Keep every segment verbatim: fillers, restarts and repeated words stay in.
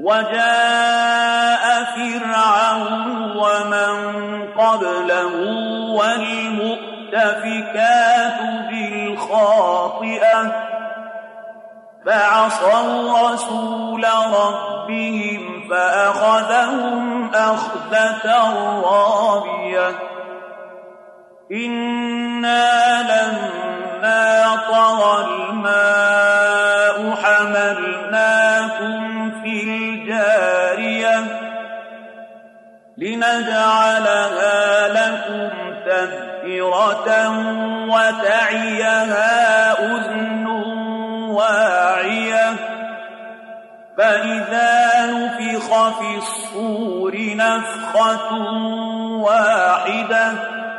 وجاء فرعون ومن قبله والمؤتفكات بالخاطئة فعصوا رسول ربهم فأخذهم أخذة رابية إنا لما طغى الماء حملناكم في الجارية لنجعلها لكم تذكرة وتعيها أذن واعية فإذا نفخ في الصور نفخة واحدة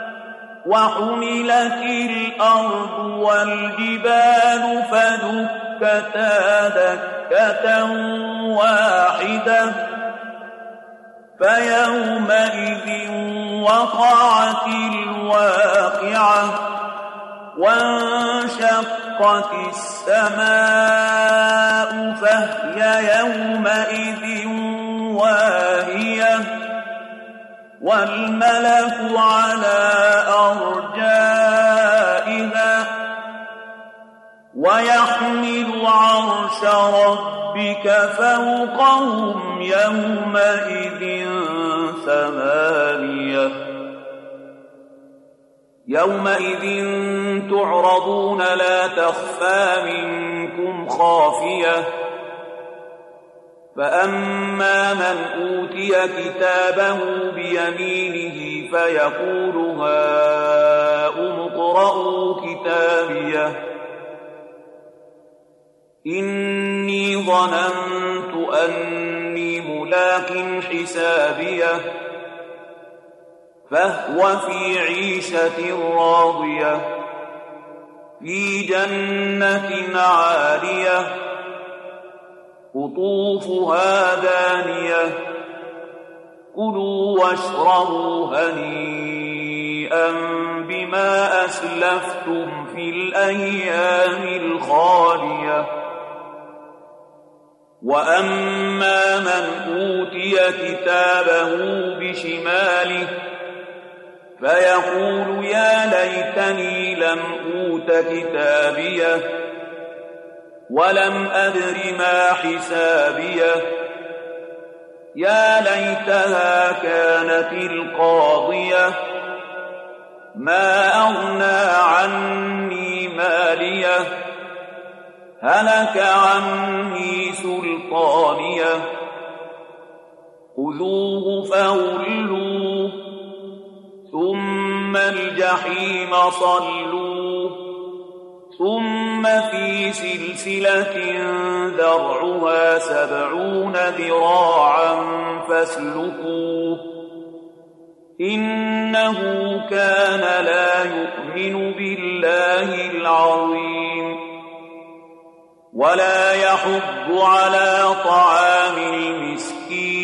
وحملت الأرض والجبال فدكتا دكة واحدة فيومئذ وقعت الواقعة وانشقت السماء فهي يومئذ واهية والملك على أرجائها ويحمل عرش ربك فوقهم يومئذ ثمانية يومئذ تعرضون لا تخفى منكم خافية فأما من أوتي كتابه بيمينه فيقول هاؤم اقرءوا كتابيه إني ظننت أني ملاق حسابيه فهو في عيشة راضية في جنة عالية قطوفها دانية كلوا واشربوا هنيئا بما أسلفتم في الأيام الخالية وأما من أوتي كتابه بشماله فيقول يا ليتني لم أوت كتابيه ولم أدر ما حسابيه يا ليتها كانت القاضية ما أغنى عني ماليه هلك عني سلطانيه خذوه فغلوه ثم الجحيم صلوه ثم في سلسلة ذرعها سبعون ذراعا فاسلكوه إنه كان لا يؤمن بالله العظيم ولا يحض على طعام المسكين